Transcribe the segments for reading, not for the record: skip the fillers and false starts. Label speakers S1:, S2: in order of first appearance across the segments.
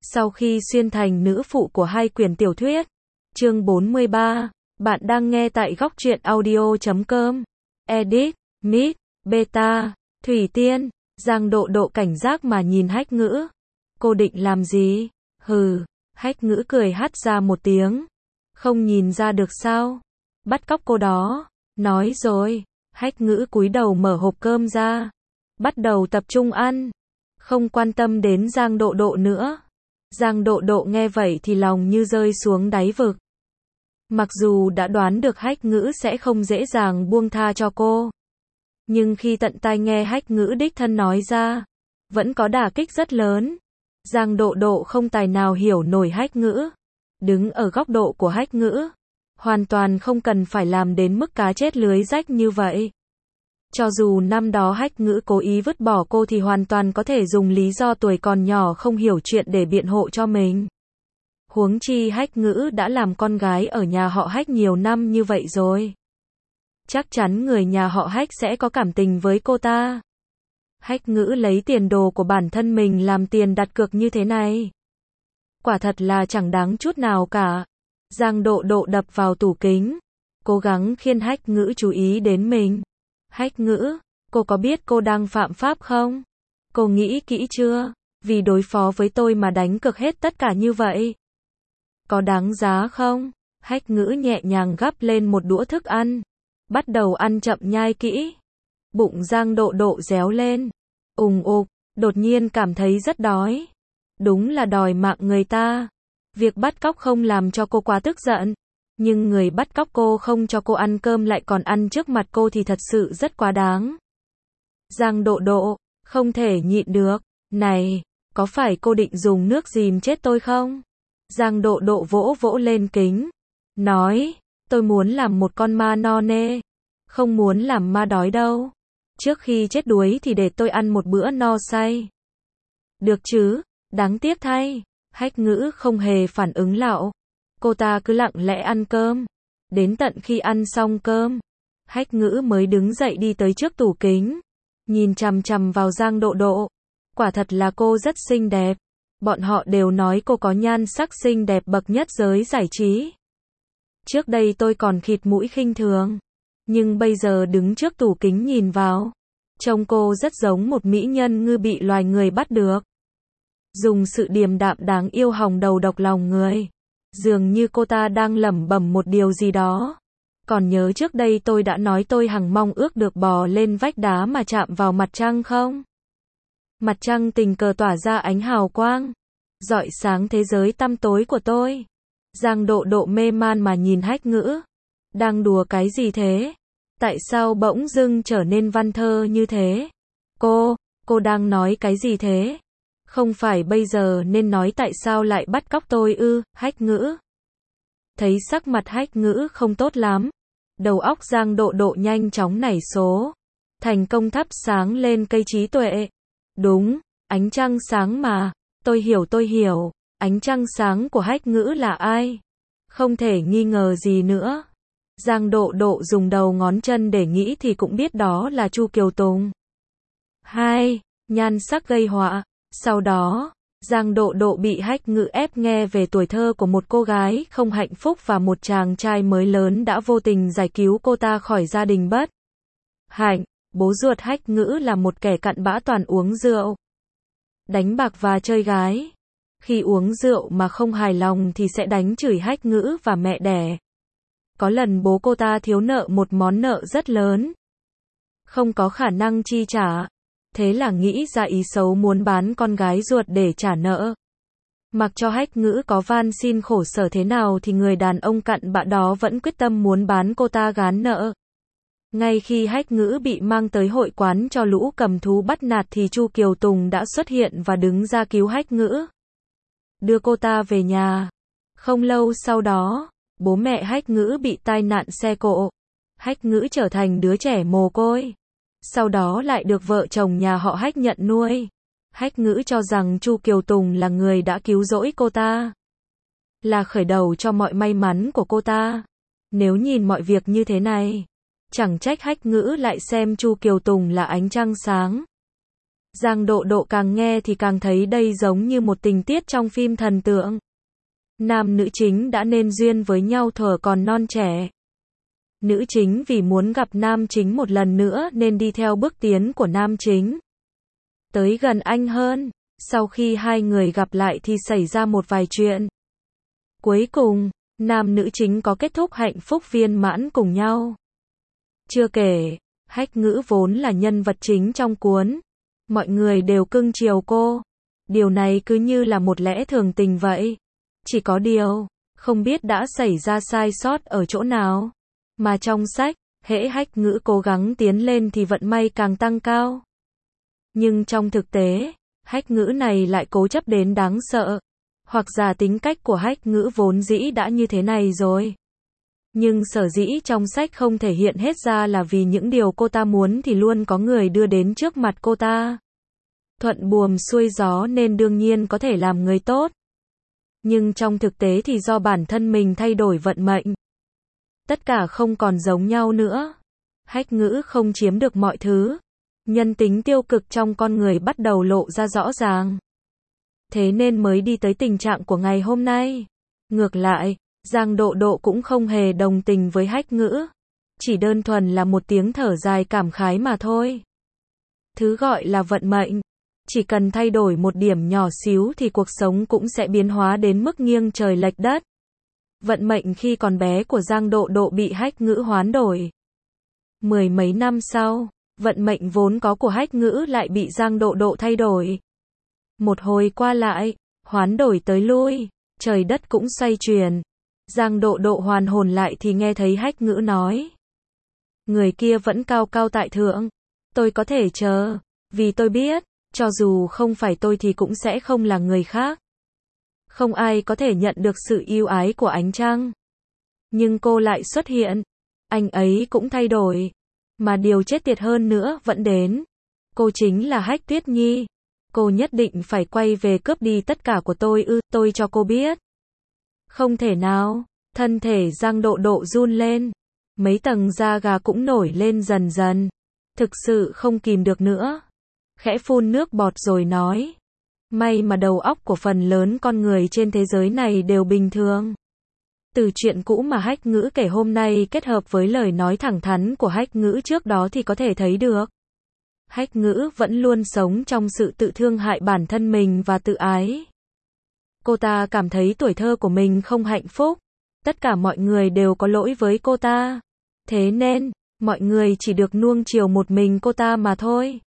S1: Sau khi xuyên thành nữ phụ của hai quyển tiểu thuyết. Chương 43. Bạn đang nghe tại góc truyện audio.com. Edit, Mid, Beta, Thủy Tiên. Giang Độ Độ cảnh giác mà nhìn Hách Ngữ. Cô định làm gì? Hừ. Hách Ngữ cười hắt ra một tiếng. Không nhìn ra được sao? Bắt cóc cô đó. Nói rồi. Hách Ngữ cúi đầu mở hộp cơm ra. Bắt đầu tập trung ăn. Không quan tâm đến Giang Độ Độ nữa. Giang Độ Độ nghe vậy thì lòng như rơi xuống đáy vực. Mặc dù đã đoán được Hách Ngữ sẽ không dễ dàng buông tha cho cô. Nhưng khi tận tai nghe Hách Ngữ đích thân nói ra, vẫn có đả kích rất lớn. Giang Độ Độ không tài nào hiểu nổi Hách Ngữ. Đứng ở góc độ của Hách Ngữ, hoàn toàn không cần phải làm đến mức cá chết lưới rách như vậy. Cho dù năm đó Hách Ngữ cố ý vứt bỏ cô thì hoàn toàn có thể dùng lý do tuổi còn nhỏ không hiểu chuyện để biện hộ cho mình. Huống chi Hách Ngữ đã làm con gái ở nhà họ Hách nhiều năm như vậy rồi. Chắc chắn người nhà họ Hách sẽ có cảm tình với cô ta. Hách Ngữ lấy tiền đồ của bản thân mình làm tiền đặt cược như thế này. Quả thật là chẳng đáng chút nào cả. Giang Độ Độ đập vào tủ kính, cố gắng khiến Hách Ngữ chú ý đến mình. Hách Ngữ, cô có biết cô đang phạm pháp không? Cô nghĩ kỹ chưa? Vì đối phó với tôi mà đánh cược hết tất cả như vậy. Có đáng giá không? Hách Ngữ nhẹ nhàng gắp lên một đũa thức ăn. Bắt đầu ăn chậm nhai kỹ. Bụng Giang Độ Độ réo lên. Ùng ục, đột nhiên cảm thấy rất đói. Đúng là đòi mạng người ta. Việc bắt cóc không làm cho cô quá tức giận. Nhưng người bắt cóc cô không cho cô ăn cơm lại còn ăn trước mặt cô thì thật sự rất quá đáng. Giang Độ Độ, không thể nhịn được. Này, có phải cô định dùng nước giìm chết tôi không? Giang Độ Độ vỗ vỗ lên kính. Nói, tôi muốn làm một con ma no nê. Không muốn làm ma đói đâu. Trước khi chết đuối thì để tôi ăn một bữa no say. Được chứ, đáng tiếc thay. Hách Ngữ không hề phản ứng lạo. Cô ta cứ lặng lẽ ăn cơm. Đến tận khi ăn xong cơm, Hách Ngữ mới đứng dậy đi tới trước tủ kính. Nhìn chằm chằm vào Giang Độ Độ. Quả thật là cô rất xinh đẹp. Bọn họ đều nói cô có nhan sắc xinh đẹp bậc nhất giới giải trí. Trước đây tôi còn khịt mũi khinh thường. Nhưng bây giờ đứng trước tủ kính nhìn vào, trông cô rất giống một mỹ nhân ngư bị loài người bắt được. Dùng sự điềm đạm đáng yêu hòng đầu độc lòng người. Dường như cô ta đang lẩm bẩm một điều gì đó. Còn nhớ trước đây tôi đã nói tôi hằng mong ước được bò lên vách đá mà chạm vào mặt trăng không? Mặt trăng tình cờ tỏa ra ánh hào quang, rọi sáng thế giới tăm tối của tôi. Giang Độ Độ mê man mà nhìn Hách Ngữ. Đang đùa cái gì thế? Tại sao bỗng dưng trở nên văn thơ như thế? Cô đang nói cái gì thế? Không phải bây giờ nên nói tại sao lại bắt cóc tôi ư? Hách Ngữ. Thấy sắc mặt Hách Ngữ không tốt lắm. Đầu óc Giang Độ Độ nhanh chóng nảy số. Thành công thắp sáng lên cây trí tuệ. Đúng, ánh trăng sáng mà. Tôi hiểu. Ánh trăng sáng của Hách Ngữ là ai? Không thể nghi ngờ gì nữa. Giang Độ Độ dùng đầu ngón chân để nghĩ thì cũng biết đó là Chu Kiều Tùng. 2. Nhan sắc gây họa. Sau đó, Giang Độ Độ bị Hách Ngữ ép nghe về tuổi thơ của một cô gái không hạnh phúc và một chàng trai mới lớn đã vô tình giải cứu cô ta khỏi gia đình bất hạnh. Bố ruột Hách Ngữ là một kẻ cặn bã toàn uống rượu, đánh bạc và chơi gái. Khi uống rượu mà không hài lòng thì sẽ đánh chửi Hách Ngữ và mẹ đẻ. Có lần bố cô ta thiếu nợ một món nợ rất lớn, không có khả năng chi trả. Thế là nghĩ ra ý xấu muốn bán con gái ruột để trả nợ. Mặc cho Hách Ngữ có van xin khổ sở thế nào thì người đàn ông cặn bã đó vẫn quyết tâm muốn bán cô ta gán nợ. Ngay khi Hách Ngữ bị mang tới hội quán cho lũ cầm thú bắt nạt thì Chu Kiều Tùng đã xuất hiện và đứng ra cứu Hách Ngữ, đưa cô ta về nhà. Không lâu sau đó, bố mẹ Hách Ngữ bị tai nạn xe cộ. Hách Ngữ trở thành đứa trẻ mồ côi. Sau đó lại được vợ chồng nhà họ Hách nhận nuôi. Hách Ngữ cho rằng Chu Kiều Tùng là người đã cứu rỗi cô ta, là khởi đầu cho mọi may mắn của cô ta. Nếu nhìn mọi việc như thế này, chẳng trách Hách Ngữ lại xem Chu Kiều Tùng là ánh trăng sáng. Giang Độ Độ càng nghe thì càng thấy đây giống như một tình tiết trong phim thần tượng. Nam nữ chính đã nên duyên với nhau thuở còn non trẻ. Nữ chính vì muốn gặp nam chính một lần nữa nên đi theo bước tiến của nam chính. Tới gần anh hơn, sau khi hai người gặp lại thì xảy ra một vài chuyện. Cuối cùng, nam nữ chính có kết thúc hạnh phúc viên mãn cùng nhau. Chưa kể, Hách Ngữ vốn là nhân vật chính trong cuốn. Mọi người đều cưng chiều cô. Điều này cứ như là một lẽ thường tình vậy. Chỉ có điều, không biết đã xảy ra sai sót ở chỗ nào. Mà trong sách, hễ Hách Ngữ cố gắng tiến lên thì vận may càng tăng cao. Nhưng trong thực tế, Hách Ngữ này lại cố chấp đến đáng sợ. Hoặc giả tính cách của Hách Ngữ vốn dĩ đã như thế này rồi. Nhưng sở dĩ trong sách không thể hiện hết ra là vì những điều cô ta muốn thì luôn có người đưa đến trước mặt cô ta. Thuận buồm xuôi gió nên đương nhiên có thể làm người tốt. Nhưng trong thực tế thì do bản thân mình thay đổi vận mệnh. Tất cả không còn giống nhau nữa. Hách Ngữ không chiếm được mọi thứ. Nhân tính tiêu cực trong con người bắt đầu lộ ra rõ ràng. Thế nên mới đi tới tình trạng của ngày hôm nay. Ngược lại, Giang Độ Độ cũng không hề đồng tình với Hách Ngữ. Chỉ đơn thuần là một tiếng thở dài cảm khái mà thôi. Thứ gọi là vận mệnh. Chỉ cần thay đổi một điểm nhỏ xíu thì cuộc sống cũng sẽ biến hóa đến mức nghiêng trời lệch đất. Vận mệnh khi còn bé của Giang Độ Độ bị Hách Ngữ hoán đổi. Mười mấy năm sau, vận mệnh vốn có của Hách Ngữ lại bị Giang Độ Độ thay đổi. Một hồi qua lại, hoán đổi tới lui, trời đất cũng xoay chuyển. Giang Độ Độ hoàn hồn lại thì nghe thấy Hách Ngữ nói. Người kia vẫn cao cao tại thượng. Tôi có thể chờ, vì tôi biết, cho dù không phải tôi thì cũng sẽ không là người khác. Không ai có thể nhận được sự yêu ái của ánh trăng. Nhưng cô lại xuất hiện. Anh ấy cũng thay đổi. Mà điều chết tiệt hơn nữa vẫn đến. Cô chính là Hách Tuyết Nhi. Cô nhất định phải quay về cướp đi tất cả của tôi tôi cho cô biết. Không thể nào. Thân thể Giang Độ Độ run lên. Mấy tầng da gà cũng nổi lên dần dần. Thực sự không kìm được nữa. Khẽ phun nước bọt rồi nói. May mà đầu óc của phần lớn con người trên thế giới này đều bình thường. Từ chuyện cũ mà Hách Ngữ kể hôm nay kết hợp với lời nói thẳng thắn của Hách Ngữ trước đó thì có thể thấy được. Hách Ngữ vẫn luôn sống trong sự tự thương hại bản thân mình và tự ái. Cô ta cảm thấy tuổi thơ của mình không hạnh phúc. Tất cả mọi người đều có lỗi với cô ta. Thế nên, mọi người chỉ được nuông chiều một mình cô ta mà thôi.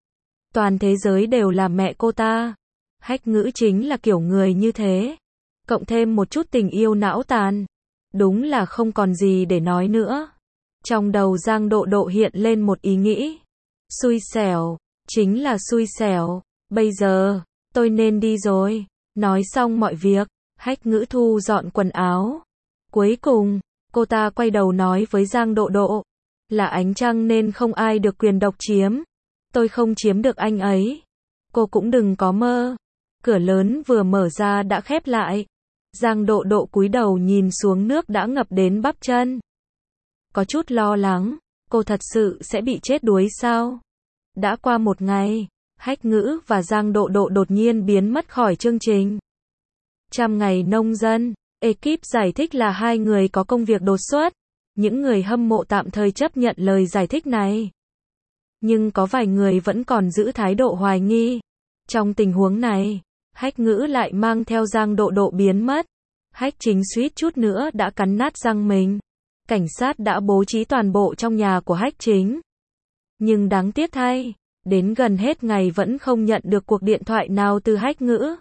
S1: Toàn thế giới đều là mẹ cô ta. Hách Ngữ chính là kiểu người như thế. Cộng thêm một chút tình yêu não tàn. Đúng là không còn gì để nói nữa. Trong đầu Giang Độ Độ hiện lên một ý nghĩ. Xui xẻo, chính là xui xẻo. Bây giờ, tôi nên đi rồi. Nói xong mọi việc, Hách Ngữ thu dọn quần áo. Cuối cùng, cô ta quay đầu nói với Giang Độ Độ. Là ánh trăng nên không ai được quyền độc chiếm. Tôi không chiếm được anh ấy. Cô cũng đừng có mơ. Cửa lớn vừa mở ra đã khép lại. Giang Độ Độ cúi đầu nhìn xuống nước đã ngập đến bắp chân. Có chút lo lắng. Cô thật sự sẽ bị chết đuối sao? Đã qua một ngày, Hách Ngữ và Giang Độ Độ đột nhiên biến mất khỏi chương trình. 100 ngày nông dân, ekip giải thích là hai người có công việc đột xuất. Những người hâm mộ tạm thời chấp nhận lời giải thích này. Nhưng có vài người vẫn còn giữ thái độ hoài nghi. Trong tình huống này, Hách Ngữ lại mang theo Giang Độ Độ biến mất. Hách Chính suýt chút nữa đã cắn nát răng mình. Cảnh sát đã bố trí toàn bộ trong nhà của Hách Chính. Nhưng đáng tiếc thay, đến gần hết ngày vẫn không nhận được cuộc điện thoại nào từ Hách Ngữ.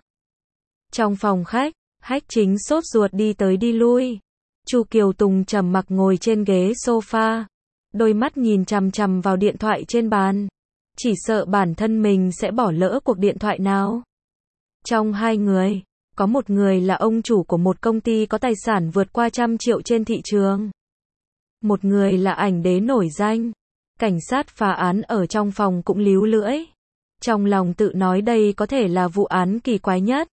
S1: Trong phòng khách, Hách Chính sốt ruột đi tới đi lui. Chu Kiều Tùng trầm mặc ngồi trên ghế sofa. Đôi mắt nhìn chằm chằm vào điện thoại trên bàn. Chỉ sợ bản thân mình sẽ bỏ lỡ cuộc điện thoại nào. Trong hai người, có một người là ông chủ của một công ty có tài sản vượt qua 100 triệu trên thị trường. Một người là ảnh đế nổi danh. Cảnh sát phá án ở trong phòng cũng líu lưỡi. Trong lòng tự nói đây có thể là vụ án kỳ quái nhất.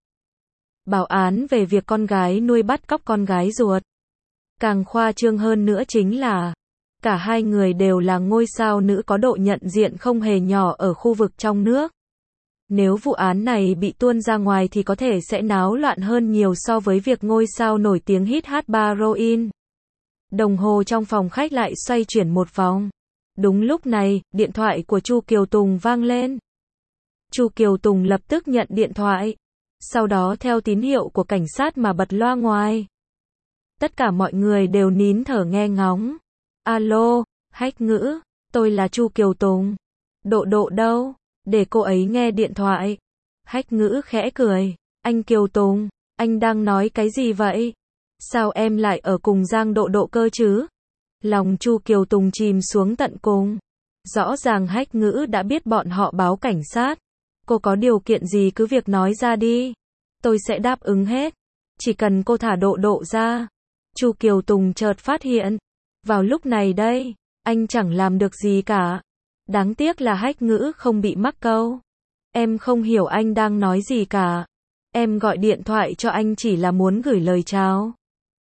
S1: Báo án về việc con gái nuôi bắt cóc con gái ruột. Càng khoa trương hơn nữa chính là cả hai người đều là ngôi sao nữ có độ nhận diện không hề nhỏ ở khu vực trong nước. Nếu vụ án này bị tuôn ra ngoài thì có thể sẽ náo loạn hơn nhiều so với việc ngôi sao nổi tiếng hít hát Baroin. Đồng hồ trong phòng khách lại xoay chuyển một vòng. Đúng lúc này, điện thoại của Chu Kiều Tùng vang lên. Chu Kiều Tùng lập tức nhận điện thoại. Sau đó theo tín hiệu của cảnh sát mà bật loa ngoài. Tất cả mọi người đều nín thở nghe ngóng. Alo, Hách Ngữ, tôi là Chu Kiều Tùng. Độ Độ đâu? Để cô ấy nghe điện thoại. Hách Ngữ khẽ cười. Anh Kiều Tùng, anh đang nói cái gì vậy? Sao em lại ở cùng Giang Độ Độ cơ chứ? Lòng Chu Kiều Tùng chìm xuống tận cùng. Rõ ràng Hách Ngữ đã biết bọn họ báo cảnh sát. Cô có điều kiện gì cứ việc nói ra đi. Tôi sẽ đáp ứng hết. Chỉ cần cô thả Độ Độ ra. Chu Kiều Tùng chợt phát hiện. Vào lúc này đây, anh chẳng làm được gì cả. Đáng tiếc là Hách Ngữ không bị mắc câu. Em không hiểu anh đang nói gì cả. Em gọi điện thoại cho anh chỉ là muốn gửi lời chào.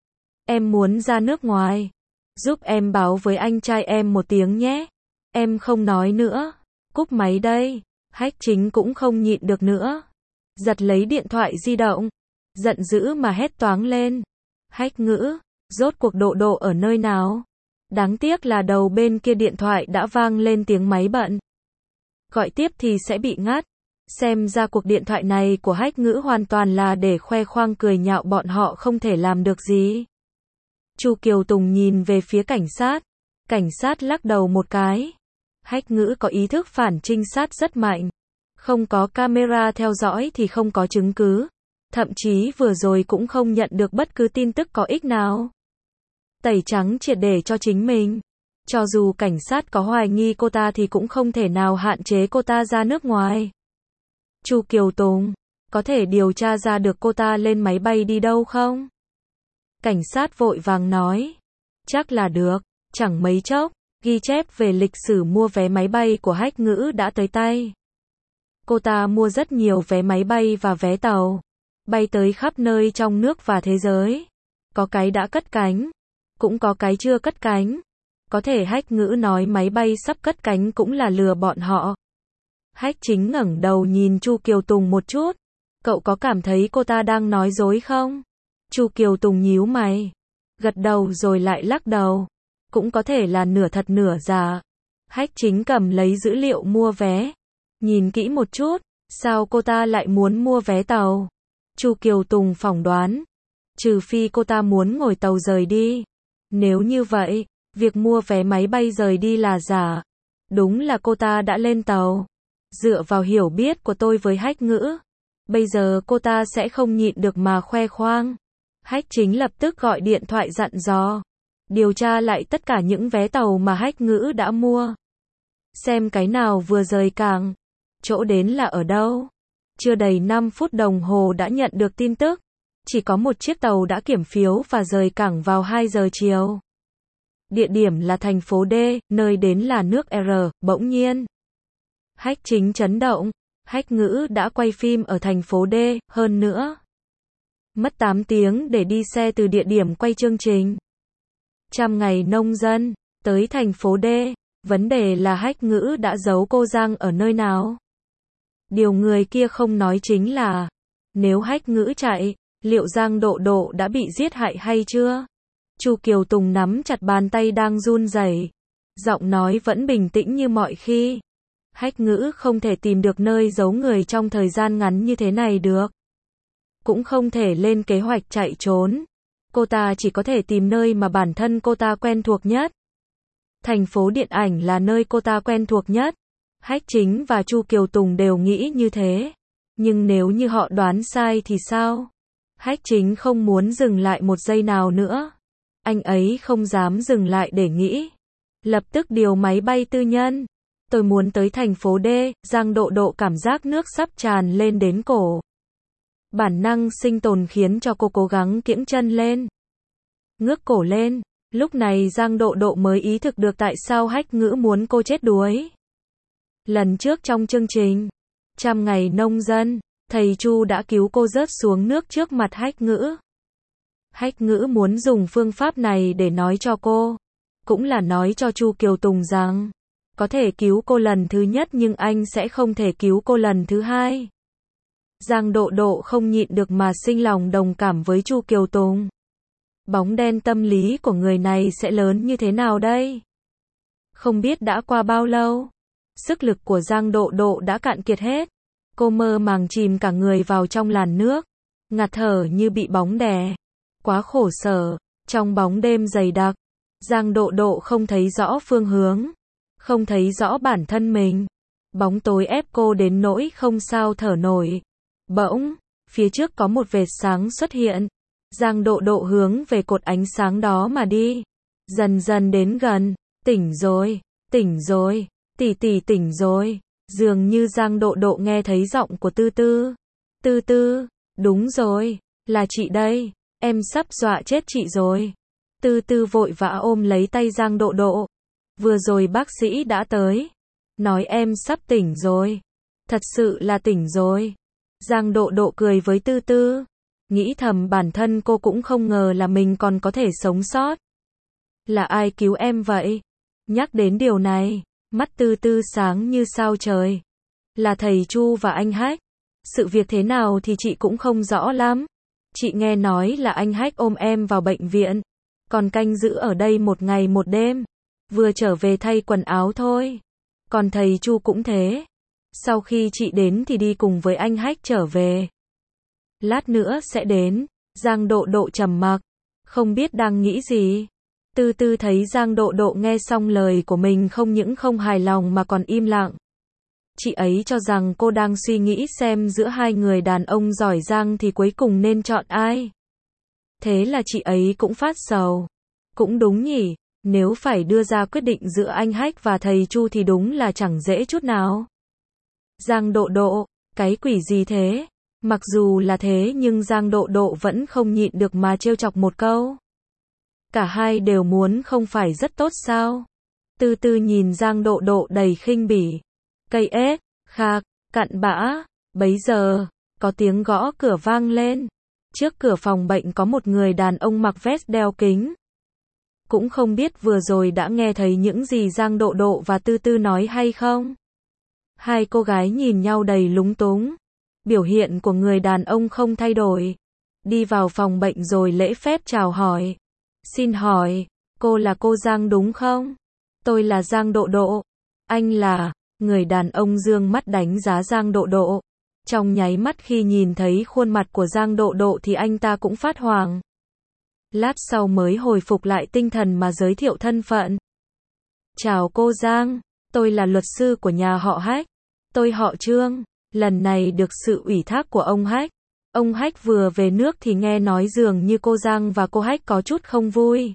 S1: Em muốn ra nước ngoài. Giúp em báo với anh trai em một tiếng nhé. Em không nói nữa. Cúp máy đây. Hách Chính cũng không nhịn được nữa. Giật lấy điện thoại di động. Giận dữ mà hét toáng lên. Hách Ngữ, rốt cuộc Độ Độ ở nơi nào? Đáng tiếc là đầu bên kia điện thoại đã vang lên tiếng máy bận. Gọi tiếp thì sẽ bị ngắt. Xem ra cuộc điện thoại này của Hách Ngữ hoàn toàn là để khoe khoang cười nhạo bọn họ không thể làm được gì. Chu Kiều Tùng nhìn về phía cảnh sát. Cảnh sát lắc đầu một cái. Hách Ngữ có ý thức phản trinh sát rất mạnh. Không có camera theo dõi thì không có chứng cứ. Thậm chí vừa rồi cũng không nhận được bất cứ tin tức có ích nào. Tẩy trắng triệt để cho chính mình. Cho dù cảnh sát có hoài nghi cô ta thì cũng không thể nào hạn chế cô ta ra nước ngoài. Chu Kiều Tùng, có thể điều tra ra được cô ta lên máy bay đi đâu không? Cảnh sát vội vàng nói. Chắc là được, chẳng mấy chốc, ghi chép về lịch sử mua vé máy bay của Hách Ngữ đã tới tay. Cô ta mua rất nhiều vé máy bay và vé tàu. Bay tới khắp nơi trong nước và thế giới. Có cái đã cất cánh. Cũng có cái chưa cất cánh. Có thể Hách Ngữ nói máy bay sắp cất cánh cũng là lừa bọn họ. Hách Chính ngẩng đầu nhìn Chu Kiều Tùng một chút. Cậu có cảm thấy cô ta đang nói dối không? Chu Kiều Tùng nhíu mày. Gật đầu rồi lại lắc đầu. Cũng có thể là nửa thật nửa giả. Hách Chính cầm lấy dữ liệu mua vé. Nhìn kỹ một chút. Sao cô ta lại muốn mua vé tàu? Chu Kiều Tùng phỏng đoán. Trừ phi cô ta muốn ngồi tàu rời đi. Nếu như vậy, việc mua vé máy bay rời đi là giả. Đúng là cô ta đã lên tàu. Dựa vào hiểu biết của tôi với Hách Ngữ, bây giờ cô ta sẽ không nhịn được mà khoe khoang. Hách Chính lập tức gọi điện thoại dặn dò. Điều tra lại tất cả những vé tàu mà Hách Ngữ đã mua. Xem cái nào vừa rời cảng. Chỗ đến là ở đâu. Chưa đầy 5 phút đồng hồ đã nhận được tin tức. Chỉ có một chiếc tàu đã kiểm phiếu và rời cảng vào 2 giờ chiều. Địa điểm là thành phố D, nơi đến là nước R, bỗng nhiên. Hách Chính chấn động. Hách Ngữ đã quay phim ở thành phố D, hơn nữa. Mất 8 tiếng để đi xe từ địa điểm quay chương trình. 100 ngày nông dân, tới thành phố D. Vấn đề là Hách Ngữ đã giấu cô Giang ở nơi nào. Điều người kia không nói chính là, nếu Hách Ngữ chạy, liệu Giang Độ Độ đã bị giết hại hay chưa? Chu Kiều Tùng nắm chặt bàn tay đang run rẩy. Giọng nói vẫn bình tĩnh như mọi khi. Hách Ngữ không thể tìm được nơi giấu người trong thời gian ngắn như thế này được. Cũng không thể lên kế hoạch chạy trốn. Cô ta chỉ có thể tìm nơi mà bản thân cô ta quen thuộc nhất. Thành phố điện ảnh là nơi cô ta quen thuộc nhất. Hách Chính và Chu Kiều Tùng đều nghĩ như thế. Nhưng nếu như họ đoán sai thì sao? Hách Chính không muốn dừng lại một giây nào nữa. Anh ấy không dám dừng lại để nghĩ. Lập tức điều máy bay tư nhân. Tôi muốn tới thành phố D. Giang Độ Độ cảm giác nước sắp tràn lên đến cổ. Bản năng sinh tồn khiến cho cô cố gắng kiễng chân lên. Ngước cổ lên. Lúc này Giang Độ Độ mới ý thực được tại sao Hách Ngữ muốn cô chết đuối. Lần trước trong chương trình 100 ngày nông dân, thầy Chu đã cứu cô rớt xuống nước trước mặt Hách Ngữ. Hách Ngữ muốn dùng phương pháp này để nói cho cô, cũng là nói cho Chu Kiều Tùng rằng, có thể cứu cô lần thứ nhất nhưng anh sẽ không thể cứu cô lần thứ hai. Giang Độ Độ không nhịn được mà sinh lòng đồng cảm với Chu Kiều Tùng. Bóng đen tâm lý của người này sẽ lớn như thế nào đây? Không biết đã qua bao lâu, sức lực của Giang Độ Độ đã cạn kiệt hết. Cô mơ màng chìm cả người vào trong làn nước, ngạt thở như bị bóng đè. Quá khổ sở, trong bóng đêm dày đặc, Giang Độ Độ không thấy rõ phương hướng, không thấy rõ bản thân mình. Bóng tối ép cô đến nỗi không sao thở nổi. Bỗng, phía trước có một vệt sáng xuất hiện. Giang Độ Độ hướng về cột ánh sáng đó mà đi. Dần dần đến gần. Tỉnh rồi, tỷ tỷ tỉnh rồi. Dường như Giang Độ Độ nghe thấy giọng của Tư Tư. Tư Tư, đúng rồi, là chị đây, em sắp dọa chết chị rồi. Tư Tư vội vã ôm lấy tay Giang Độ Độ. Vừa rồi bác sĩ đã tới, nói em sắp tỉnh rồi. Thật sự là tỉnh rồi. Giang Độ Độ cười với Tư Tư, nghĩ thầm bản thân cô cũng không ngờ là mình còn có thể sống sót. Là ai cứu em vậy? Nhắc đến điều này, mắt Tư Tư sáng như sao trời. Là thầy Chu và anh Hách. Sự việc thế nào thì chị cũng không rõ lắm. Chị nghe nói là anh Hách ôm em vào bệnh viện, còn canh giữ ở đây một ngày một đêm. Vừa trở về thay quần áo thôi. Còn thầy Chu cũng thế. Sau khi chị đến thì đi cùng với anh Hách trở về. Lát nữa sẽ đến. Giang Độ Độ trầm mặc, không biết đang nghĩ gì. Tư Tư thấy Giang Độ Độ nghe xong lời của mình không những không hài lòng mà còn im lặng. Chị ấy cho rằng cô đang suy nghĩ xem giữa hai người đàn ông giỏi giang thì cuối cùng nên chọn ai. Thế là chị ấy cũng phát sầu. Cũng đúng nhỉ, nếu phải đưa ra quyết định giữa anh Hách và thầy Chu thì đúng là chẳng dễ chút nào. Giang Độ Độ, cái quỷ gì thế? Mặc dù là thế nhưng Giang Độ Độ vẫn không nhịn được mà trêu chọc một câu. Cả hai đều muốn không phải rất tốt sao? Tư Tư nhìn Giang Độ Độ đầy khinh bỉ. Cây ếch, khạc, cặn bã. Bấy giờ, có tiếng gõ cửa vang lên. Trước cửa phòng bệnh có một người đàn ông mặc vest đeo kính. Cũng không biết vừa rồi đã nghe thấy những gì Giang Độ Độ và Tư Tư nói hay không? Hai cô gái nhìn nhau đầy lúng túng. Biểu hiện của người đàn ông không thay đổi. Đi vào phòng bệnh rồi lễ phép chào hỏi. Xin hỏi, cô là cô Giang đúng không? Tôi là Giang Độ Độ. Anh là... Người đàn ông dương mắt đánh giá Giang Độ Độ. Trong nháy mắt khi nhìn thấy khuôn mặt của Giang Độ Độ thì anh ta cũng phát hoảng. Lát sau mới hồi phục lại tinh thần mà giới thiệu thân phận. Chào cô Giang, tôi là luật sư của nhà họ Hách. Tôi họ Trương, lần này được sự ủy thác của ông Hách. Ông Hách vừa về nước thì nghe nói dường như cô Giang và cô Hách có chút không vui.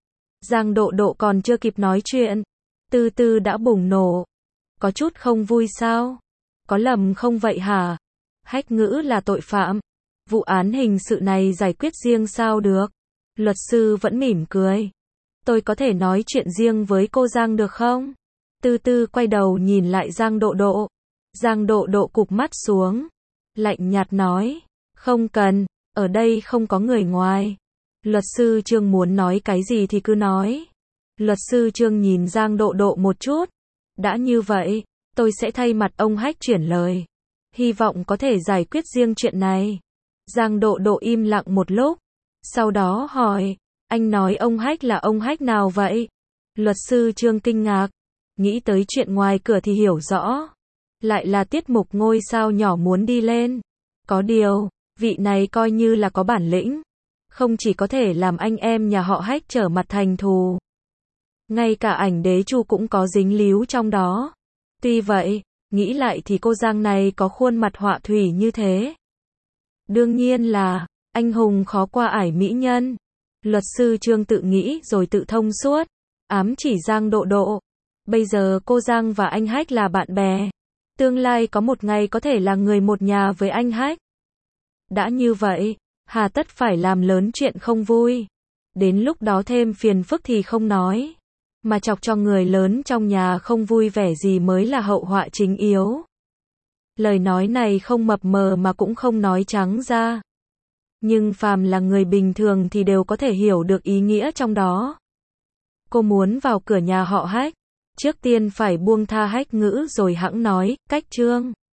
S1: Giang Độ Độ còn chưa kịp nói chuyện, Tư Tư đã bùng nổ. Có chút không vui sao? Có lầm không vậy hả? Hách ngữ là tội phạm. Vụ án hình sự này giải quyết riêng sao được? Luật sư vẫn mỉm cười. Tôi có thể nói chuyện riêng với cô Giang được không? Tư Tư quay đầu nhìn lại Giang Độ Độ. Giang Độ Độ cụp mắt xuống. Lạnh nhạt nói. Không cần, ở đây không có người ngoài. Luật sư Trương muốn nói cái gì thì cứ nói. Luật sư Trương nhìn Giang Độ Độ một chút. Đã như vậy, tôi sẽ thay mặt ông Hách chuyển lời. Hy vọng có thể giải quyết riêng chuyện này. Giang Độ Độ im lặng một lúc. Sau đó hỏi, anh nói ông Hách là ông Hách nào vậy? Luật sư Trương kinh ngạc. Nghĩ tới chuyện ngoài cửa thì hiểu rõ. Lại là tiết mục ngôi sao nhỏ muốn đi lên. Có điều, vị này coi như là có bản lĩnh. Không chỉ có thể làm anh em nhà họ Hách trở mặt thành thù. Ngay cả ảnh đế Chu cũng có dính líu trong đó. Tuy vậy, nghĩ lại thì cô Giang này có khuôn mặt họa thủy như thế. Đương nhiên là, anh hùng khó qua ải mỹ nhân. Luật sư Trương tự nghĩ rồi tự thông suốt. Ám chỉ Giang Độ Độ. Bây giờ cô Giang và anh Hách là bạn bè. Tương lai có một ngày có thể là người một nhà với anh Hách. Đã như vậy, hà tất phải làm lớn chuyện không vui. Đến lúc đó thêm phiền phức thì không nói. Mà chọc cho người lớn trong nhà không vui vẻ gì mới là hậu họa chính yếu. Lời nói này không mập mờ mà cũng không nói trắng ra. Nhưng phàm là người bình thường thì đều có thể hiểu được ý nghĩa trong đó. Cô muốn vào cửa nhà họ Hách. Trước tiên phải buông tha hách ngữ rồi hẵng nói, cách chương.